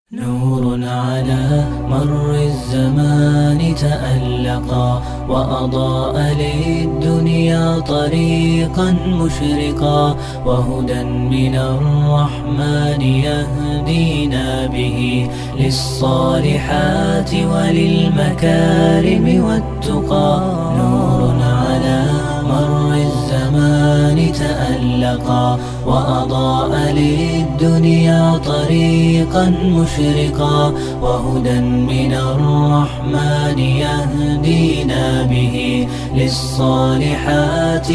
نور على مر الزمان تألقا وأضاء للدنيا طريقا مشرقا، وهدى من الرحمن يهدينا به للصالحات وللمكارم والتقى. نور على مر الزمان تألقا وأضاء للدنيا طريقا مشرقا، وهدى من الرحمن يهدينا به للصالحات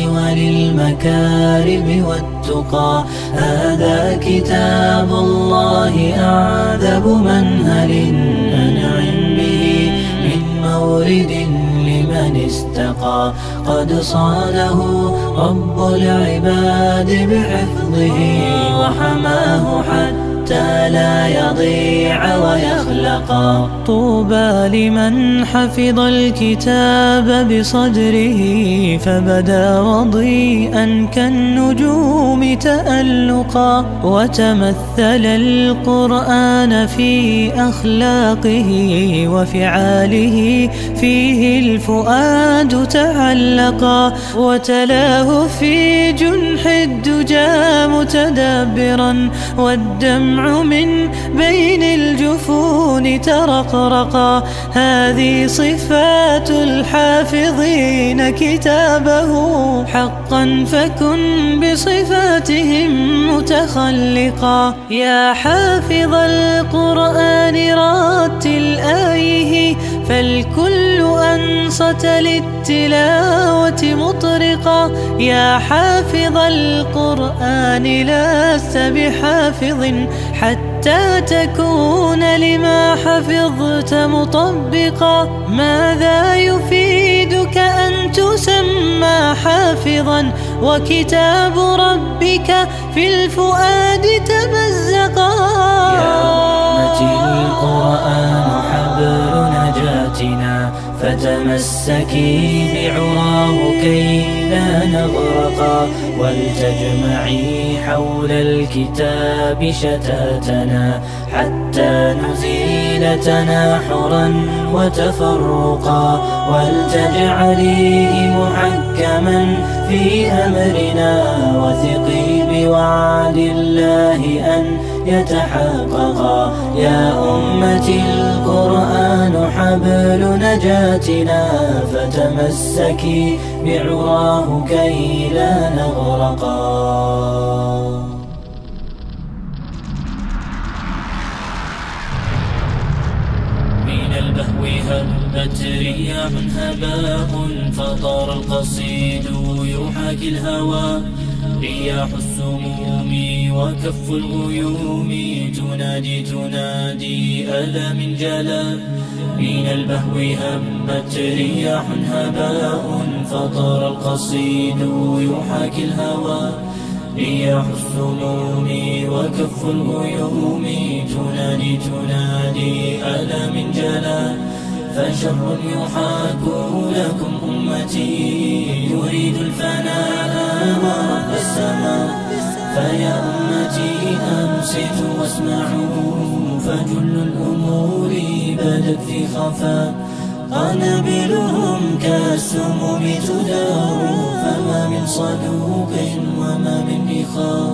وللمكارم والتقى. هذا كتاب الله أعذب منهل أنعم به من مورد لمن استقى، قد صانه رب العباد بحفظه وحماه حتى لا يضيع ويخلقا. طوبى لمن حفظ الكتاب بصدره فبدا وضيئا كالنجوم تألقا، وتمثل القرآن في أخلاقه وفعاله، فيه الفؤاد تعلقا، وتلاه في جنح الدجى متدبرا، والدمع من بين الجفون ترقرقا. هذه صفات الحافظين كتابه حقا، فكن بصفاتهم متخلقا. يا حافظ القرآن رتل آيه، فالكل أنصت للتلاوة مطرقا. يا حافظ القرآن لست بحافظ حتى تكون لما حفظت مطبقا. ماذا يفيدك أن تسمى حافظا وكتاب ربك في الفؤاد تمزقا؟ يا أمتي القرآن حبل نجاتنا، فتمسكي بعراه كي لا نغرقا، ولتجمعي حول الكتاب شتاتنا حتى نزيل تناحرا وتفرقا، ولتجعليه محكما في أمرنا، وثقي بوعد الله أن يتحققا. يا أمتي القرآن حبل نجاتنا، فتمسكي بعراه كي لا نغرقا. من البهو هبت رياح هباء، فطار القصيد يحاكي الهوى. رياح السموم وكف الغيوم تنادي ألا من جلا. من البهو هبت رياح هباء، فطار القصيد يحاكي الهوى. رياح السموم وكف الغيوم تنادي ألا من جلا. فشر يحاك لكم أمتي يريد الفناء ورب السماء. فيا أمتي أنصتوا واسمعوا، فجل الأمور بدت في خفاء. قنابلهم كالسموم تدار، فما من صدوق وما من إخاء.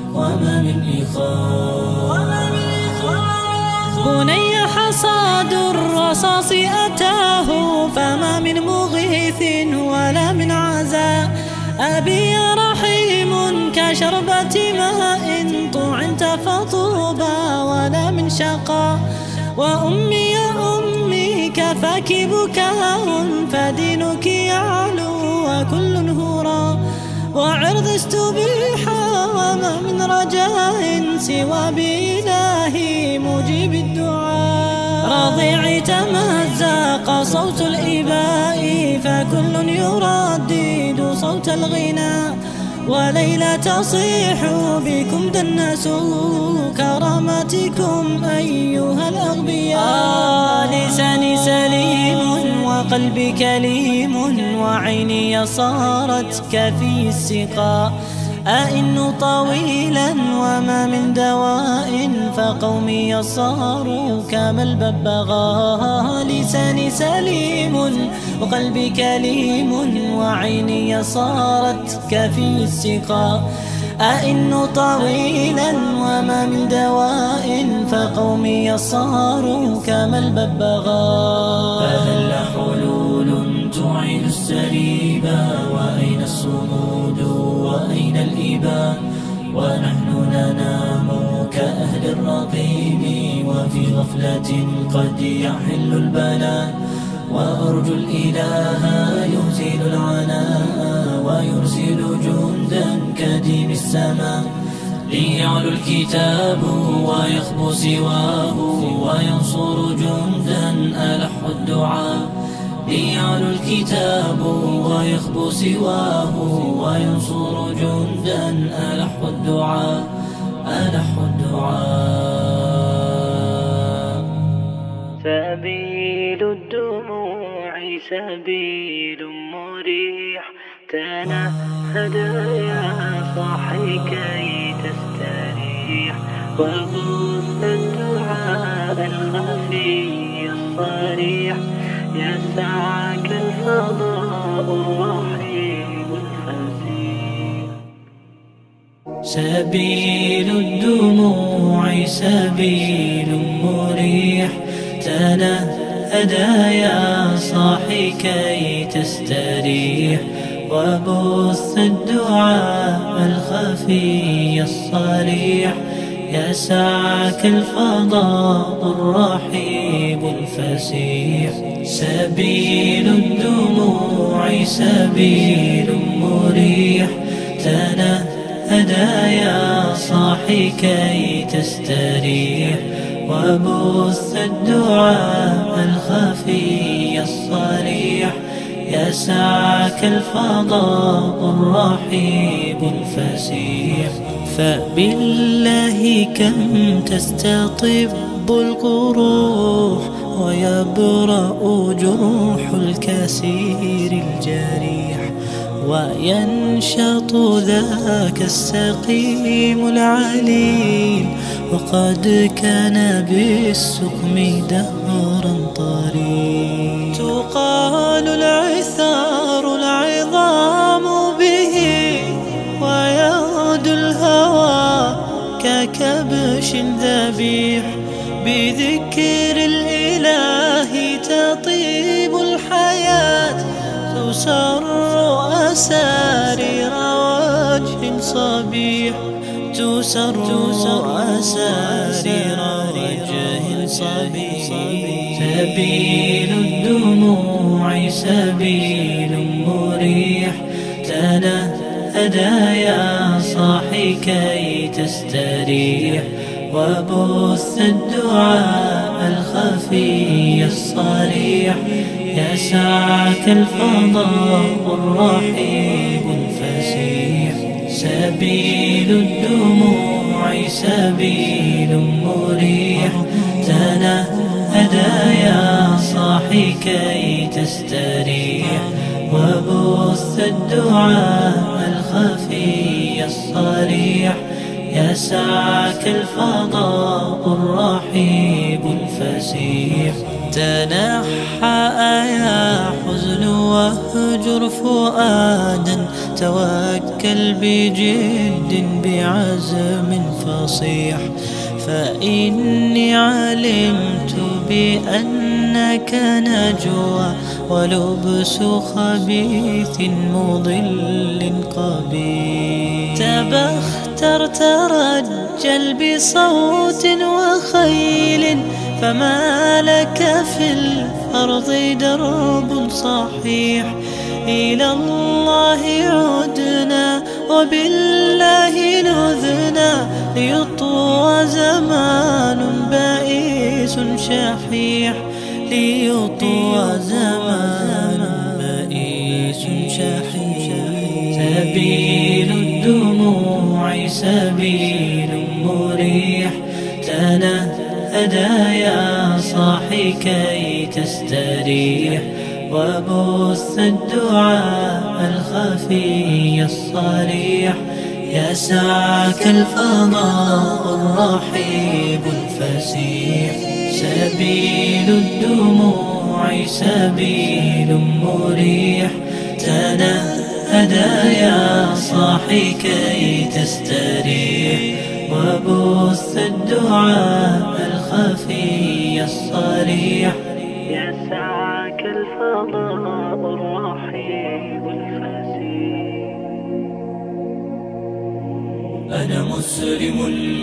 بني حصاد الرصاص أتاه، فما من مغيث ولا من عزاء. أبي يا رحيم كشربة ماء، طعنت فطوبى ولا من شقاء. وأمي يا أمي كفاك بكاء، فدينك يعلو وكل هرى. وعرض استبيحا وما من رجاء سوى بإلهي مجيب الدعاء. رضيعي تمزق صوت الإباء، فكل يردد صوت الغناء. وليلى تصيح بكم دنسوا كرامتكم أيها الأغبياء. لساني سليم وقلبي كليم، وعيني صارت كفي السقاء. أئن طويلا وما من دواء فقومي صاروا كما الببغاء. لساني سليم وقلبي كليم وعيني صارت كفي السقاء. أئن طويلا وما من دواء فقومي صاروا كما الببغاء. فهل حلول تعيد السريبا وأين الصمود وأين الإباء؟ ونحن ننام كأهل الرقيم وفي غفلة قد يحل البلاء. وأرجو الإله يزيل العناء ويرسل جندا كديم السماء. ليعلو الكتاب ويخبو سواه وينصر جندا ألح الدعاء. ليعلو الكتاب ويخبو سواه وينصر جندا ألح الدعاء. ألح الدعاء. سبيل الدموع سبيل مريح. تنهد يا صاحي كي تستريح. وبث الدعاء الخفي الصريح. يسعك الفضاء الرحيم الفسيح. سبيل الدموع سبيل مريح. تنهدى يا صاحي كي تستريح. وبث الدعاء الخفي الصريح. يسعك الفضاء الرحيب الفسيح. سبيل الدموع سبيل مريح. تنهدى يا صاحي كي تستريح. وبث الدعاء الخفي الصريح. يسعك الفضاء الرحيب الفسيح. فبالله كم تستطب القروح ويبرأ جروح الكسير الجريح. وينشط ذاك السقيم العليل وقد كان بالسقم دهرا طريق. تقال العثار العظام به ويغدو الهوى ككبش ذبيح. بذكر الإله تطيب الحياة. تسر أسارير وجه صبيح. تسر أسارير وجه صبيح. سبيل الدموع سبيل مريح. تنهدى يا صاحي كي تستريح. وبث الدعاء الخفي الصريح. يسعك الفضاء الرحيب الفسيح. سبيل الدموع سبيل مريح. تنهدى يا صاحي كي تستريح. وبث الدعاء الخفي الصريح. يسعك الفضاء الرحيب الفسيح. تنحى يا حزن واهجر فؤادا. توكل بجد بعزم فصيح. فإني علمت بأنك نجوى ولبس خبيث مضل قبيح. تبختر ترجل بصوت وخيل. فما لك في الأرض درب صحيح. إلى الله عدنا وبالله نذنا. ليطوى زمان بائس شحيح. ليطوى زمان بائس شحيح. سبيل الدموع سبيل مريح. تنهدى يا صاحي كي تستريح. وبث الدعاء الخفي الصريح. يسعك الفضاء الرحيب الفسيح. سبيل الدموع سبيل مريح، تنهدى يا صاحي كي تستريح، وبث الدعاء الخفي الصريح. يسعك الفضاء الرحيب الفسيح. أنا مسلم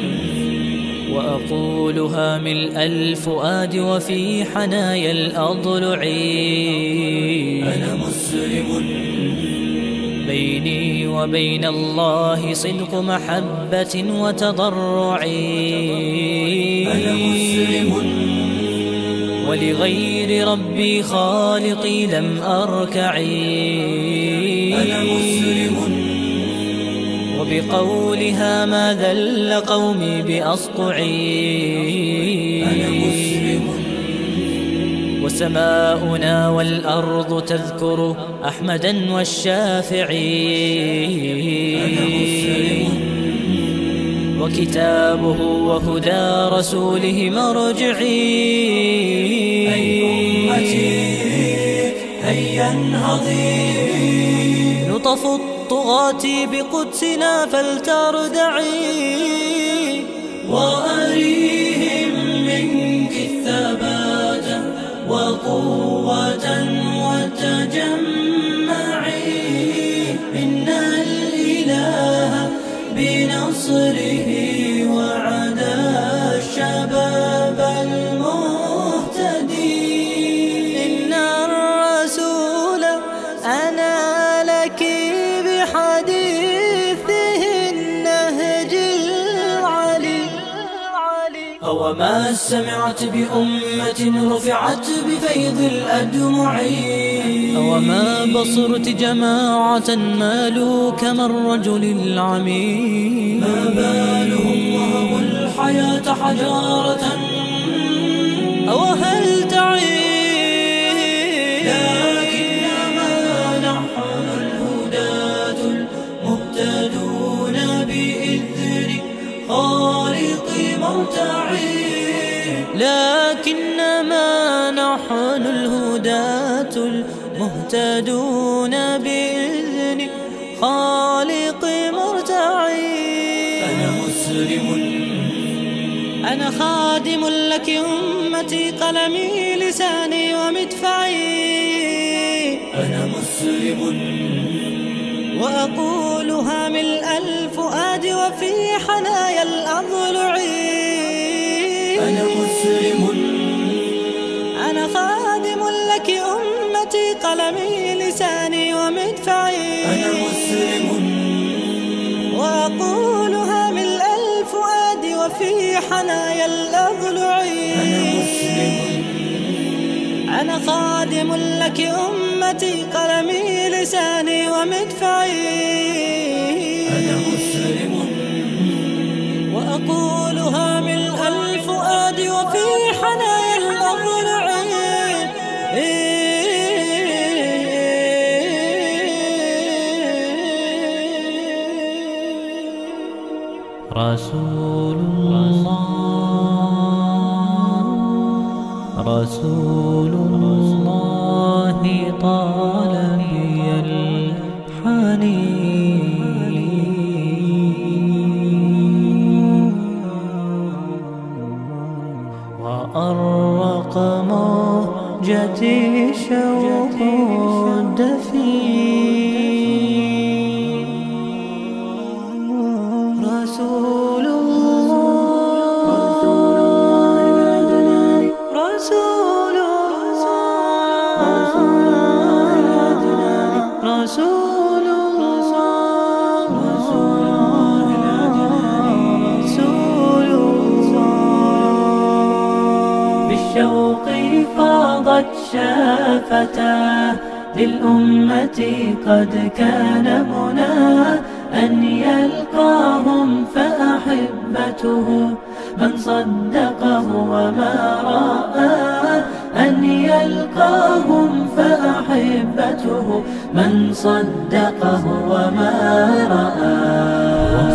وأقولها ملء الفؤاد وفي حنايا الأضلع. أنا مسلم بيني وبين الله صدق محبة وتضرع. أنا مسلم ولغير ربي خالقي لم أركع. أنا مسلم وبقولها ما ذل قومي بأصطعي. أنا مسلم وسماؤنا والأرض تذكر أحمدا والشافعي. أنا مسلم وكتابه وهدى رسوله مرجعي. أي أمتي هيا انهضي، نطف الطغاة بقدسنا فلتردعي، وأريهم منك الثبات وقوة وتجمعي. إن الإله بنصره وعدا الشباب المهتدي. إن الرسول أنا لك بحديثه النهج العلي. أوما سمعت بأمة رفعت بفيض الأدمع، أوما بصرت جماعة مالوا كما الرجل العميم. ما بالهم وهبوا الحياة حجارة، أو هل تعي لكنما نحن الهداة المهتدون بإذن خالق مرتعي. لكنما نحن الهداة المهتدون بإذن خالق مرتعي. أنا مسلم أنا خادم لك أمتي، قلمي لساني ومدفعي. أنا مسلم وأقولها ملء الفؤاد وفي حنايا الأضلع. أنا مسلم أنا خادم لك أمتي، قلمي لساني ومدفعي. أنا مسلم وأقولها ملء الفؤاد وفي حنايا الأضلع. أنا مسلم أنا خادم لك أمتي، قلمي لساني ومدفعي. أنا مسلم وأقولها ملء الفؤاد وفي حنايا الأضلع. رسول الله رسول الله طال بي الحنين، وأرق موجتي شوق الدفين. رسول الله رسول الله رسول الله رسول الله. بالشوق فاضت شافتاه للأمة، قد كان مناه أن يلقاهم فأحبته من صدقه وما رأى. أن يلقاهم فأحبته من صدقه وما رأى.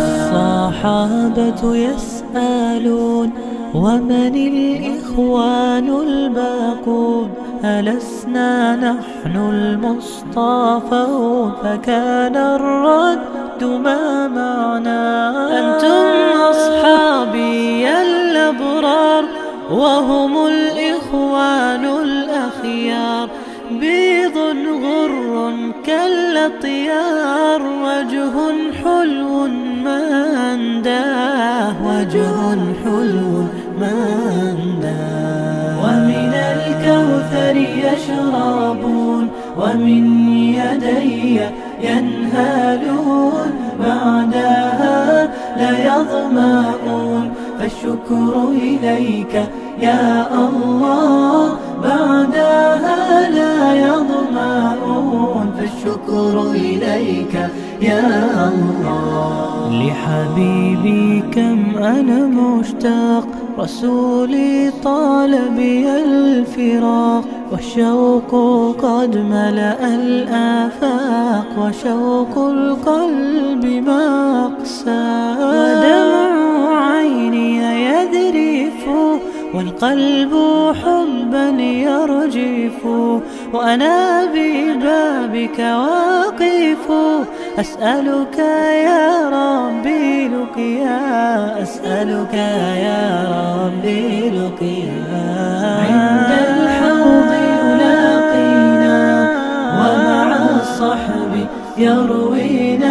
والصحابة يسألون ومن الإخوان الباقون ألسنا نحن المصطفون فكان الرد ما معنا أنتم أصحابي الأبرار وهم الإخوان الأخيار بيض غر كالأطيار وجه حلو ما أنداه وجه حلو ما أنداه ومن الكوثر يشربون ومن يدي ينهالون بعدها لا يظمأون فالشكر إليك يا الله بعدها لا يظمأون فالشكر إليك يا الله لحبيبي كم أنا مشتاق رسولي طال بي الفراق والشوق قد ملأ الآفاق وشوق القلب ما أقسى ودمع عيني يذرف والقلب حبا يرجف وأنا ببابك واقف أسألك يا ربي لقيا أسألك يا ربي لقيا عند الحوض يلاقينا ومع الصحب يروينا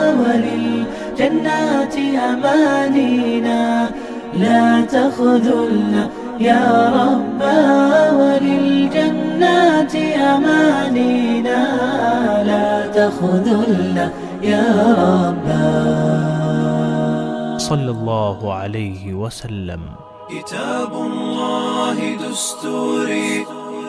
وللجنات أمانينا لا تخذلنا يا ربا وللجنات أمانينا لا تخذلنا يا ربا صلى الله عليه وسلم. كتاب الله دستوري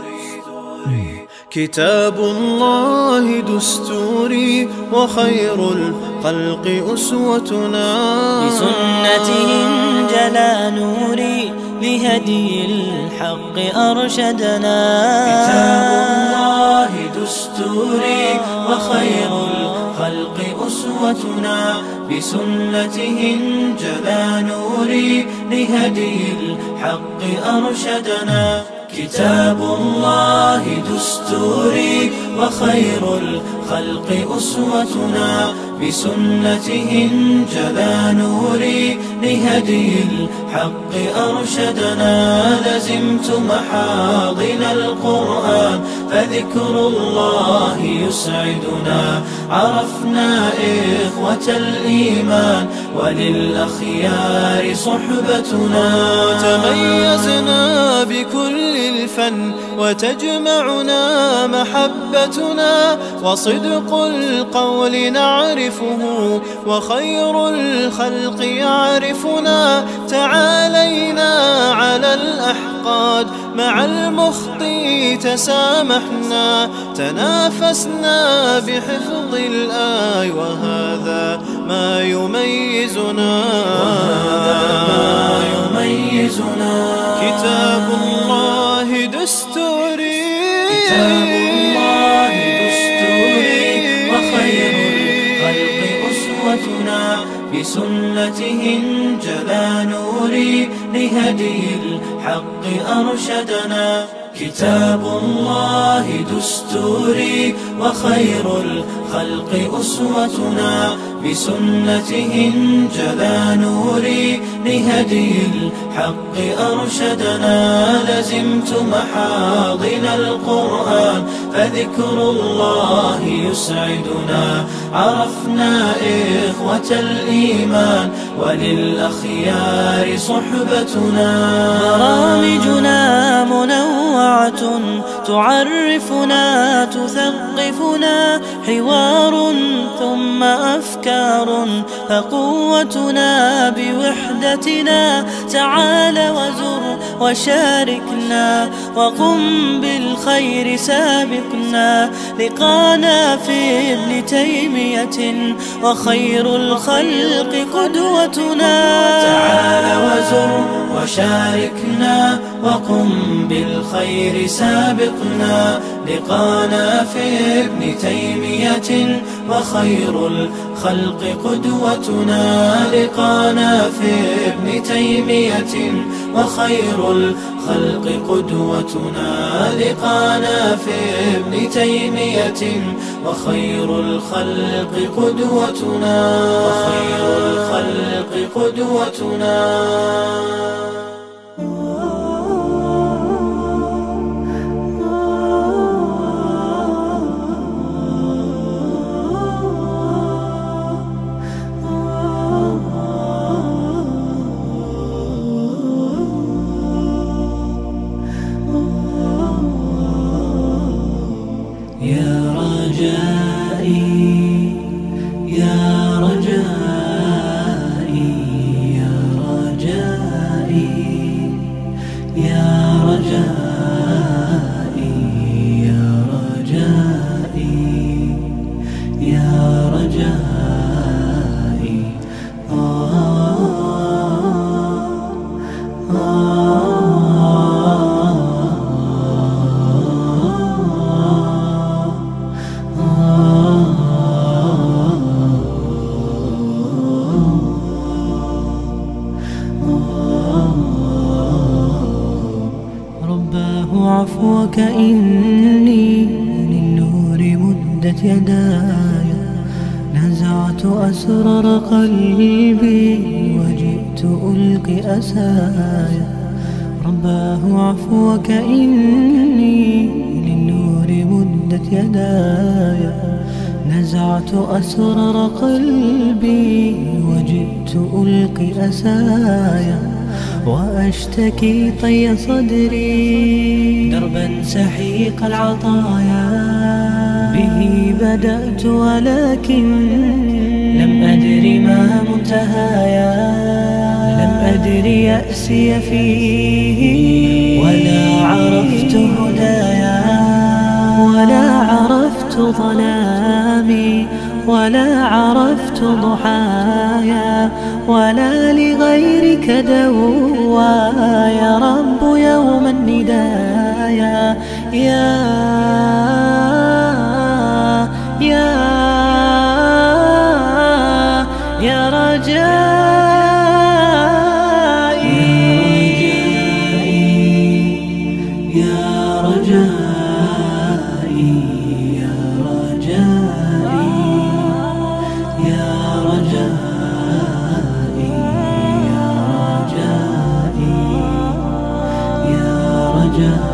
كتاب الله دستوري وخير الخلق أسوتنا بسنته انجلى نوري لهدي الحق أرشدنا كتاب الله دستوري وخير الخلق أسوتنا بسنته انجلى نوري لهدي الحق أرشدنا كتاب الله دستوري وخير الخلق أسوتنا بسنته انجلى نوري لهدي الحق أرشدنا لزمت محاضن القرآن فذكر الله يسعدنا عرفنا إخوة الإيمان وللأخيار صحبتنا تميزنا بكل الفن وتجمعنا محبتنا وصدق القول نعرفه وخير الخلق يعرفنا تعالينا على الأحقاد مع المخطي تسامحنا تنافسنا بحفظ الآي وهذا ما يميزنا كتاب الله دستوري وخير الخلق أسوتنا بسنته انجلى نوري لهدي الحق أرشدنا كتاب الله دستوري وخير الخلق أسوتنا بسنته انجلى نوري لهدي الحق أرشدنا لزمت محاضن القرآن فذكر الله يسعدنا عرفنا إخوة الإيمان وللأخيار صحبتنا برامجنا منوعة تعرفنا تثقفنا حوار ثم أفكار فقوتنا بوحدتنا تعال وزر وشاركنا وقم بالخير سابقنا لقانا في ابن تيمية وخير الخلق قدوتنا تعال وزر وشاركنا وقم بالخير سابقنا. لقانا في ابن تيمية وخير الخلق قدوتنا. لقانا في ابن تيمية وخير الخلق قدوتنا. لقانا في ابن تيمية وخير الخلق قدوتنا. وخير الخلق قدوتنا. يا رجائي يا رجائي يا رجائي يا رجائي يا رجائي يا رجائي عفوك إني للنور مدت يداي. نزعت أسرار قلبي وجئت ألقي أسايا. رباه عفوك إني للنور مدت يداي. نزعت أسرار قلبي وجئت ألقي أسايا. وأشتكي طي صدري دربا سحيق العطايا. به بدأت ولكن لم أدر ما منتهايا. لم أدر يأسي فيه ولا عرفت هدايا. ولا عرفت ظلامي ولا عرفت ضحايا. ولا لغيرك دوايا. رب يوم الندايا. يا رجائي يا رجائي يا رجائي يا رجائي يا رجائي يا رجائي.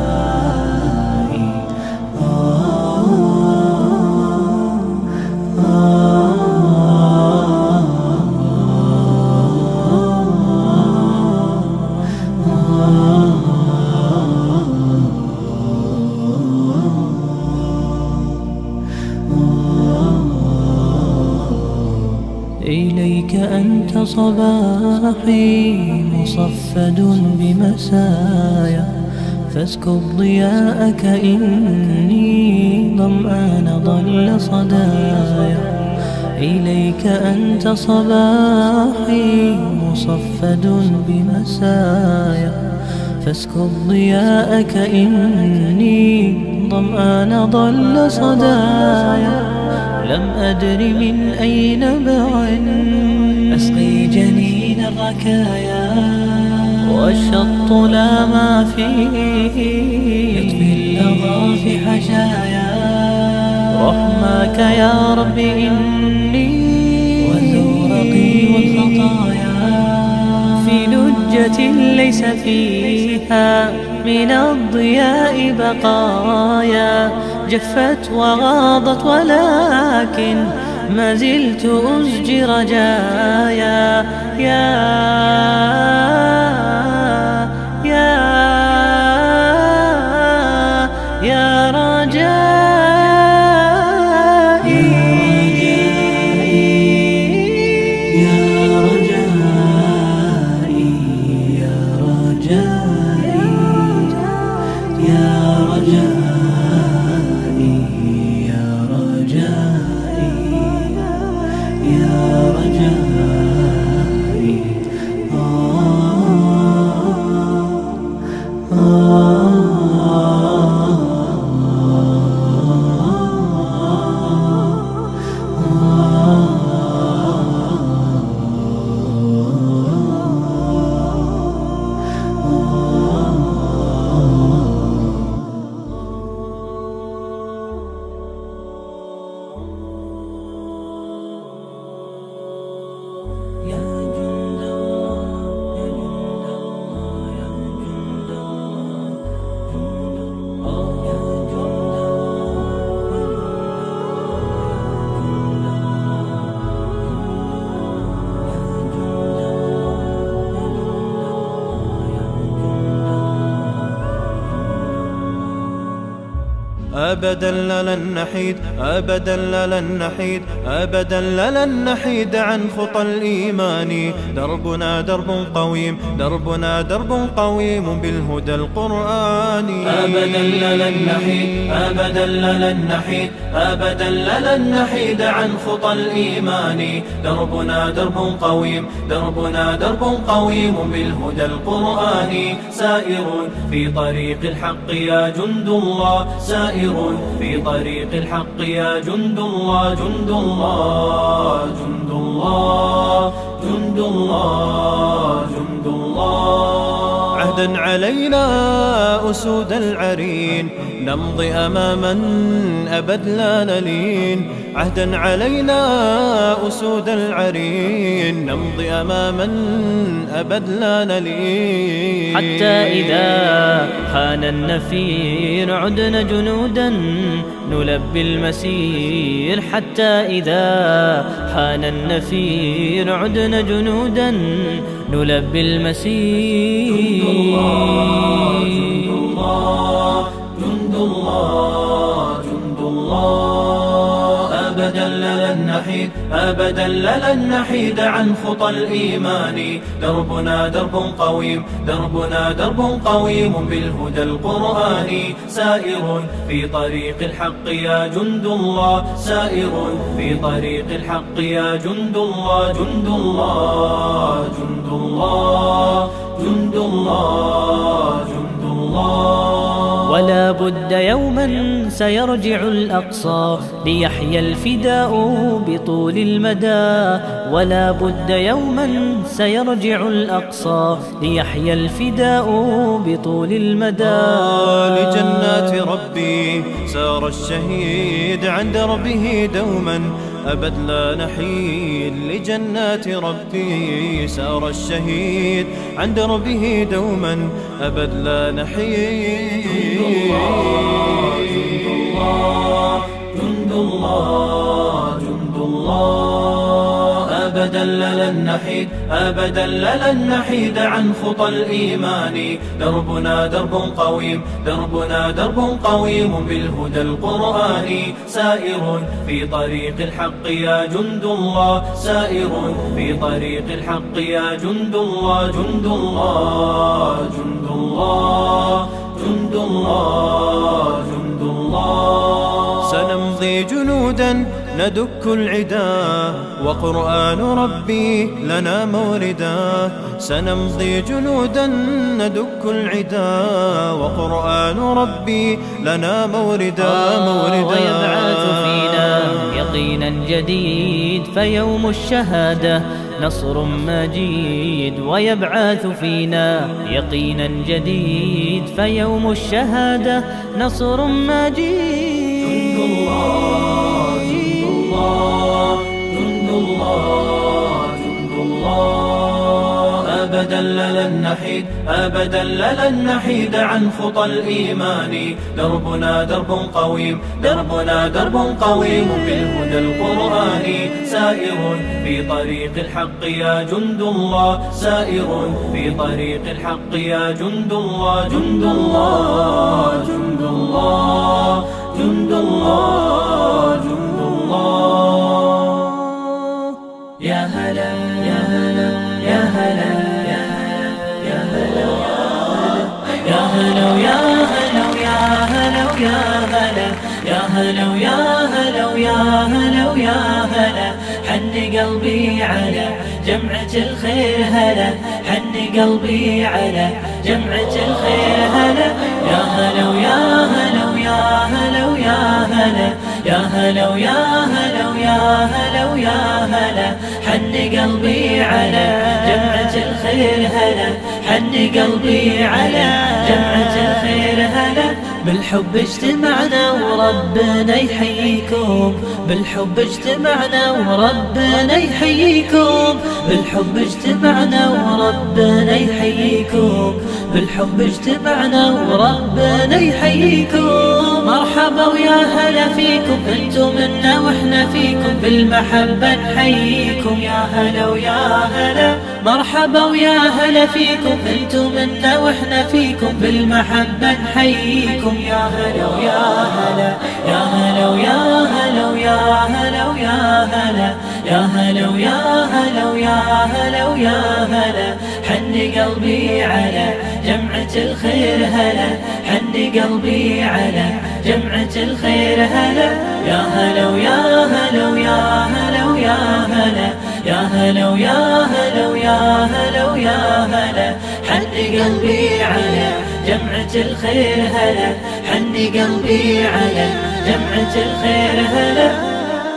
إليك أنت صباحي مصفد بمسايا. فاسكب ضياءك إني ظمآن ضل صدايا. إليك أنت صباحي مصفد بمسايا. فاسكب ضياءك إني ظمآن ضل صدايا. لم أدر من أي نبع أسقي جنين الركايا. والشط لا ما فيه يطفي اللظى في حشايا. رحماك يا رب إني وزورقي والخطايا. في لجة ليس فيها من الضياء بقايا. جفت وغاضت ولكن ما زلت أزجي رجايا. يا رجائي يا رجائي يا رجائي يا رجائي يا رجائي يا رجائي. أبدا لن نحيد، أبدا لن نحيد، أبدا لن نحيد عن خطى الإيمان. دربنا درب قويم، دربنا درب قويم بالهدى القرآني. أبدا لن نحيد، أبدا لن نحيد، أبدا لن نحيد عن خطى الإيمان. دربنا درب قويم، دربنا درب قويم بالهدى القرآني. سائر في طريق الحق يا جند الله، سائر في طريق الحق يا جند الله، جند الله، جند الله، جند الله، جند الله. عهدا علينا أسود العرين، نمضي أماما أبد لا نلين. عهدا علينا أسود العرين، نمضي أماما أبد لا نلين. حتى إذا حان النفير عدنا جنودا نلبي المسير. حتى إذا حان النفير عدنا جنودا نلبي المسير. جند الله، جند الله، جند الله، جند الله. أبدا لن نحيد، أبدا لن نحيد عن خطى الإيمان. دربنا درب قويم، دربنا درب قويم بالهدى القرآني. سائر في طريق الحق يا جند الله، سائر في طريق الحق يا جند الله، جند الله، جند الله، جند الله، جند الله. ولا بد يوما سيرجع الأقصى ليحيى الفداء بطول المدى. ولا بد يوما سيرجع الأقصى ليحيى الفداء بطول المدى. لجنات ربي سار الشهيد عند ربه دوما أبد لا نحيد. لجنات ربي سار الشهيد عند ربه دوما أبد لا نحيد. جند الله، جند الله، جند الله. أبدا لن نحيد، أبدا لن نحيد عن خطى الإيمان. دربنا درب قويم، دربنا درب قويم بالهدى القرآني. سائر في طريق الحق يا جند الله، سائر في طريق الحق يا جند الله، جند الله، جند الله، جند الله، جند الله. سنمضي جنودا ندك العدا وقرآن ربي لنا موردا. سنمضي جنودا ندك العدا وقرآن ربي لنا موردا. ويبعث فينا يقينا جديد فيوم الشهادة نصر مجيد. ويبعث فينا يقينا جديد فيوم الشهادة نصر مجيد. جند الله، جند الله، جند الله، جند الله. أبدا لن نحيد، أبدا لن نحيد عن خطى الإيمان. دربنا درب قويم، دربنا درب قويم بالهدى القرآني. سائر في طريق الحق يا جند الله، سائر في طريق الحق يا جند الله، جند الله، جند الله، جند الله، جند الله. يا هلا يا هلا يا هلا يا هلا يا هلا يا هلا يا هلا يا هلا يا هلا يا هلا يا هلا يا هلا. حن قلبي على جمعة الخير هلا، حن قلبي على جمعة الخير هلا. يا هلا ويا هلا ويا هلا ويا هلا يا هلا ويا هلا ويا هلا ويا هلا. حن قلبي على جمعة الخير هلا، حن قلبي على جمعة الخير هلا. بالحب اجتمعنا وربنا يحييكم، بالحب اجتمعنا وربنا يحييكم، بالحب اجتمعنا وربنا يحييكم، بالحب اجتمعنا وربنا يحييكم. مرحبا ويا هلا فيكم، انتم منا واحنا فيكم، بالمحبة نحييكم. يا هلا ويا هلا مرحبا ويا هلا فيكم، انتم منا واحنا فيكم، بالمحبة نحييكم. يا هلا ويا هلا، يا هلا ويا هلا ويا هلا ويا هلا، يا هلا ويا هلا ويا هلا ويا هلا. حن قلبي على جمعة الخير هلا، حن قلبي على جمعة الخير هلا. يا هلا ويا هلا ويا هلا ويا هلا، يا هلا ويا هلا ويا هلا ويا هلا. حن قلبي على جمعة الخير هلا، حن قلبي على جمعة الخير هلا.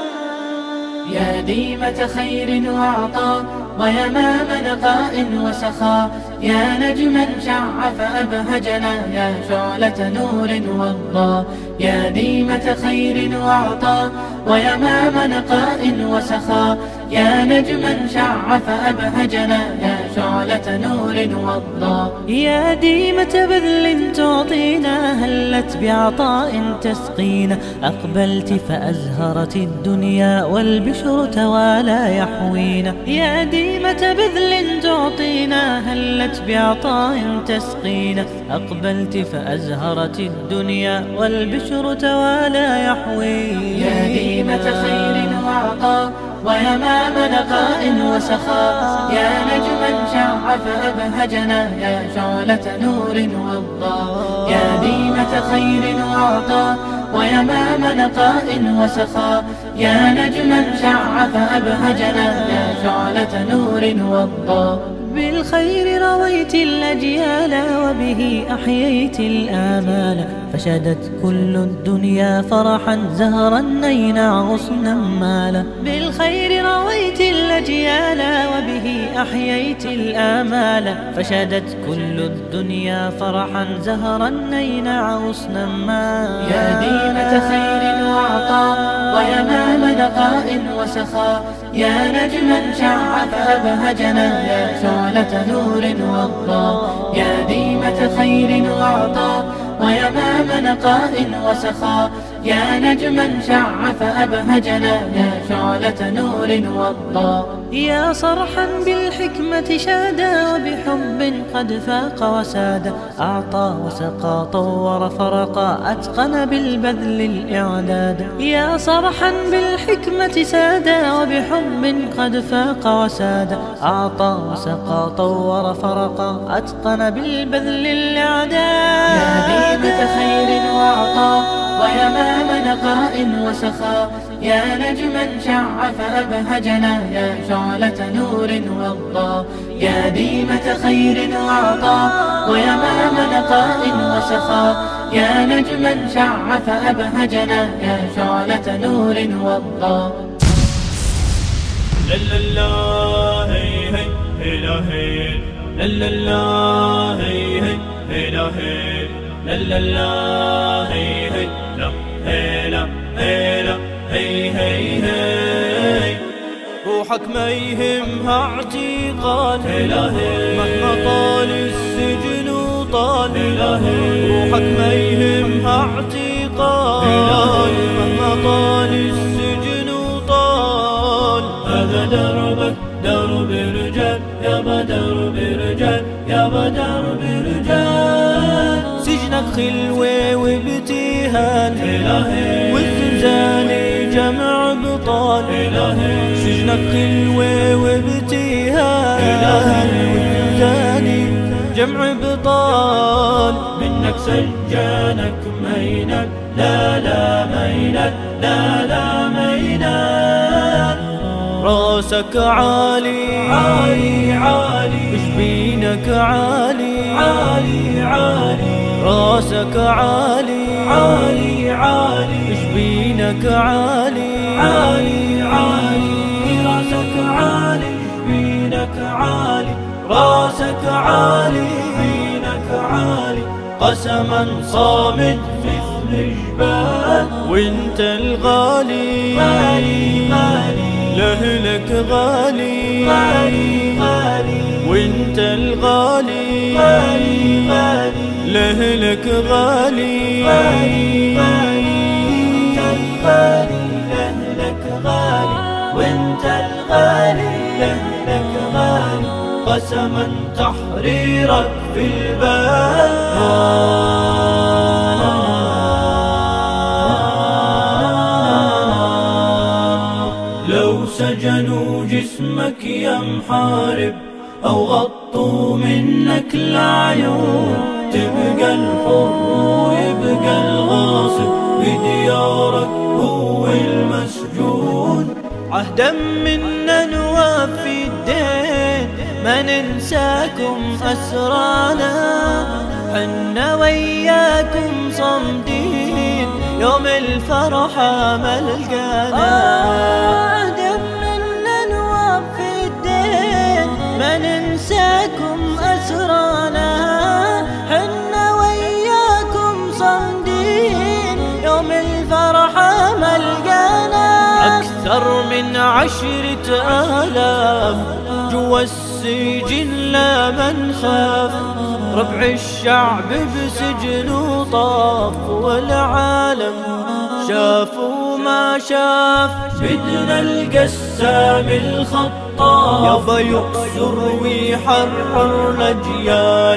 يا ديمة خير وعطاء ويمام نقاء وسخاء، يا نجما شع فأبهجنا، يا شعلة نور وضاء. يا ديمة خير وعطاء ويمام نقاء وسخاء، يا نجما شع فأبهجنا، يا شعلة نور وضاء. يا ديمة بذل تعطينا، هلت بعطاء تسقينا، أقبلت فأزهرت الدنيا والبشر توالى يحوينا. يا ديمة بذل تعطينا، هلت بعطاء تسقينا، أقبلت فأزهرت الدنيا والبشر توالى يحوينا. يا ديمة خير وعطاء ويمام نقاء وسخاء، يا نجما شع فأبهجنا، يا شعلة نور وضاء. يا ديمة خير وعطاء ويمام نقاء وسخاء، يا نجما شع فأبهجنا، يا شعلة نور وضاء. بالخير رويت الأجيال وبه أحييت الآمال، فشدت كل الدنيا فرحا زهرا نينا غصنا مالا. بالخير رويت الأجيال وبه أحييت الآمال، فشدت كل الدنيا فرحا زهرا نينا غصنا مالا. يا ديمة خير وعطاء ويمام نقاء وسخاء، يا نجما شع فأبهجنا، يا شعلة نور وضاء. يا ديمة خير وعطاء ويمام نقاء وسخاء، يا نجما شع فأبهجنا، يا شعلة نور وضاء. يا صرحا بالحكمة شادا وبحب قد فاق وساد، أعطى وسقى طور فرقا أتقن بالبذل الإعداد. يا صرحا بالحكمة سادا وبحب قد فاق وساد، أعطى وسقى طور فرقا أتقن بالبذل الإعداد. يا ديمة خير وعطاء ويمام نقاء وسخاء، يا نجما شع فأبهجنا، يا شعلة نور وضاء. يا ديمة خير وعطاء ويمام نقاء وسخاء، يا نجما شع فأبهجنا، يا شعلة نور وضاء. لا لا لا هي هي لا هي، لا لا لا هي هي لا هي، لا لا لا هي هي لا هي لا هي لا هي هي هي. روحك ما يهمها اعتقال، مهما طال السجن وطال. روحك ما يهمها اعتقال، مهما طال السجن وطال. هذا دربك درب رجال، يابا درب رجال، يابا درب رجال. سجنك خلوة وابتهال، والزنزان جمع بطال. سجنك خلوة وابتهال، والزنزان جمع بطال. منك سجانك مينك، لا لا مينك، لا لا مينك. راسك عالي عالي عالي، جبينك عالي عالي عالي. راسك عالي عالي عالي، جبينك عالي عالي عالي. راسك عالي جبينك عالي، راسك عالي جبينك عالي. قسما صامد مثل جبال، وانت الغالي غالي غالي. لأهلك غالي غالي غالي، وانت الغالي غالي غالي. لأهلك غالي غالي غالي، وانت الغالي. لأهلك غالي، وانت الغالي. لأهلك غالي. قسما تحريرك في البال. لو سجنوا جسمك يا محارب أو غطوا منك العيون، تبقى الحر ويبقى الغاصب بديارك هو المسجون. عهدا منا نوفي الدين، ما ننساكم أسرانا، حنا وياكم صمدين يوم الفرحة ملقانا. عهدا منا نوفي الدين، ما ننساكم أسرانا، حنا وياكم صمدين يوم الفرحة ملقانا. أكثر من 10,000 جوا السجن لا من خاف، ربع الشعب بسجن وطاف، والعالم شاف وما شاف. بدنا القسام الخطاف يابا يقصر ويحرر الأجيال.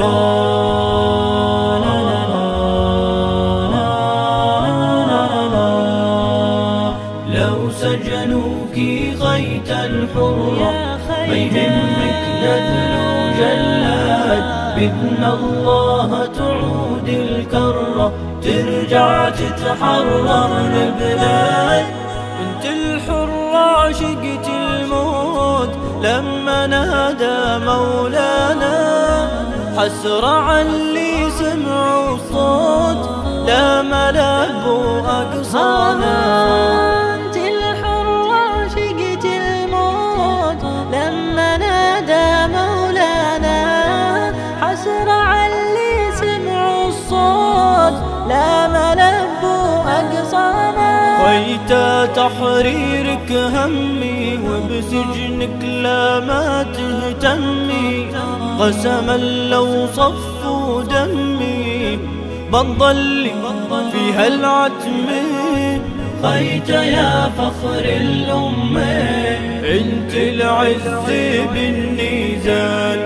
لو سجنوك غيت الحرة ما يهمك نذل وجلاد، بإذن الله تعود الكرة ترجع تتحرر البلاد. بنت الحرة عشقت الموت لما نادى مولانا، حسرة عاللي سمعوا الصوت لا ملبوا أقصانا. بنت الحرة عشقت الموت لما نادى مولانا، حسرة عاللي سمعوا الصوت لا ملبوا أقصانا. قيت تحريرك همي وبسجنك لا ما تهتمي، قسما لو صفوا دمي بنضل فيها العتم. قيت يا فخر الأمة انت العز بالنزال.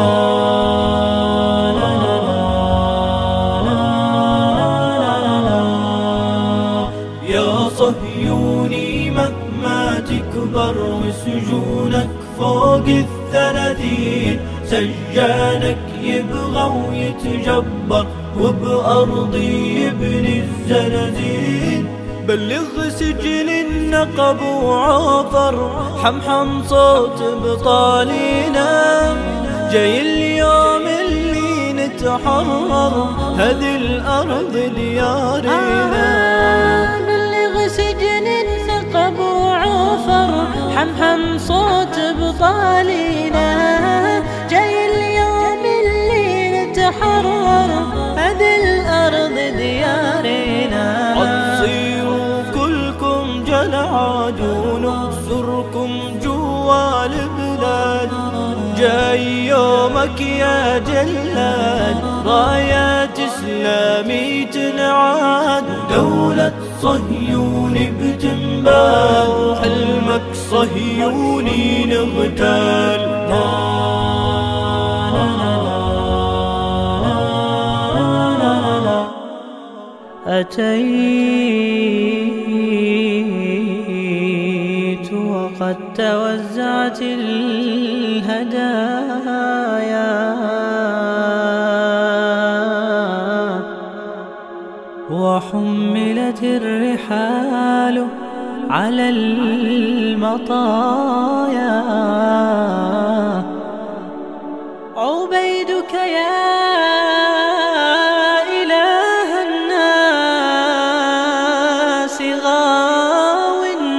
يا صهيوني مهما تكبر وسجونك فوق 30، سجانك يبغى ويتجبر وبأرضي يبني الزنازين. بلغ سجن النقب وعافر، حمحم صوت بطالينا، جاي اليوم اللي نتحرر هذه الأرض ديارنا. بلغ سجن النقب وعافر، حمحم صوت بطالينا، جاي اليوم اللي نتحرر هذه الأرض ديارنا. جلعاد ونحصركم جوا البلاد، جاي يومك يا جلاد، رايات إسلامي تنعاد. دولة صهيوني بتنبال، حلمك صهيوني نغتال. أتيت وقد توزعت الهدايا، وحملت الرحال على المطايا. عبيدك يا إله الناس غاو،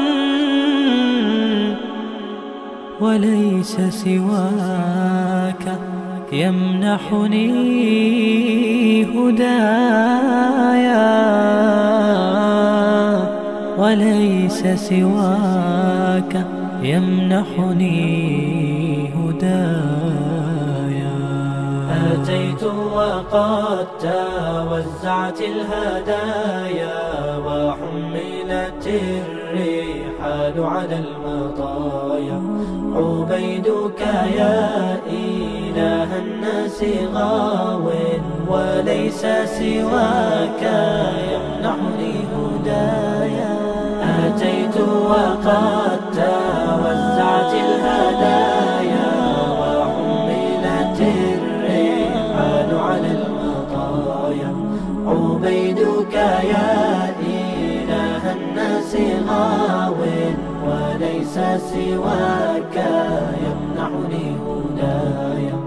وليس سواك يمنحني هدايا، وليس سواك يمنحني هدايا. أتيت وقد توزعت الهدايا وحملت الرحال على المطايا. عبيدك يا إله الناس غاو وليس سواك يمنحني هدايا. أتيت وقد توزعت الهدايا وحملت الرحال على المطايا. عبيدك يا إله الناس غاو وليس سواك يمنحني هدايا.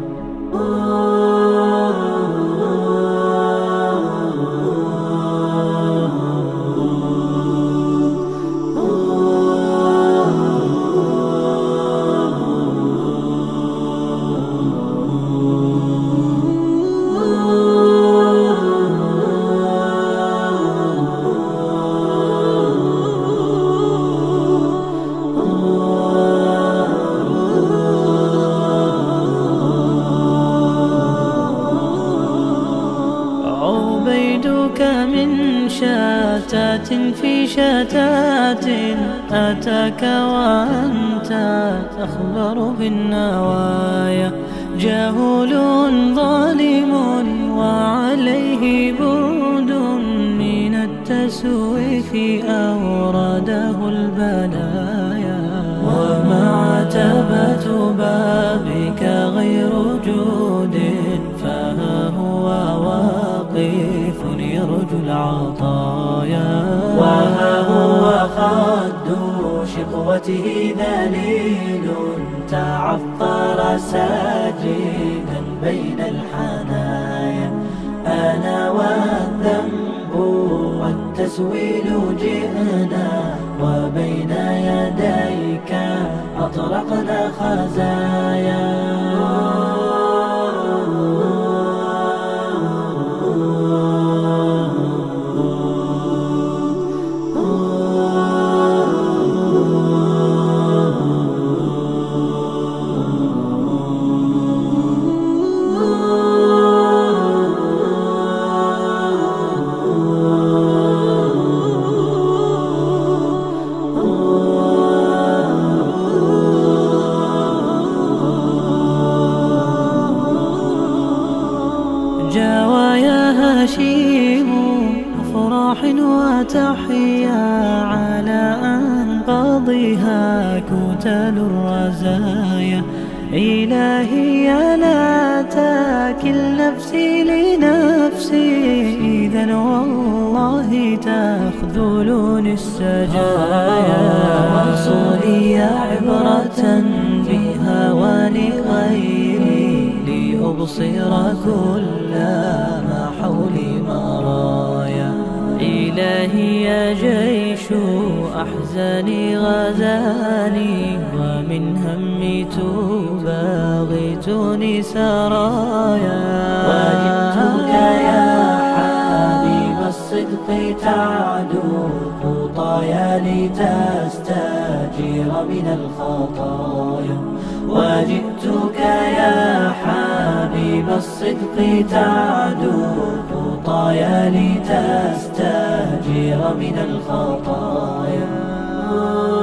عبيدك من شتات في شتات أتاك وأنت تخبر بالنوايا. جهول ظالم وعليه برد من التسويف أورده البلايا. ومع عتبة بابك غير جود فها هو واقف يرجو العطايا. وها هو خد شقوته ذليل تعثر ساجدا بين الحنايا. أنا والذنب والتسويل جئنا وبين يديك أطلقنا خزايا. جاوى يا هاشم أفراح وتحيا على أنقاضها كتل الرزايا. إلهي لا تكل نفسي لنفسي إذا والله تخذلني السجايا. وصولي عبرة بها ولغيري لأبصر كل ما حولي مرايا. إلهي يا جيش أحزاني غزاني ومن همي تباغتني سرايا. وجدتك يا حبيب الصدق تعدو خطايا لتستجير من الخطايا. وجئتك يا حبيب الصدق تعدو خطايا لتستجير من الخطايا.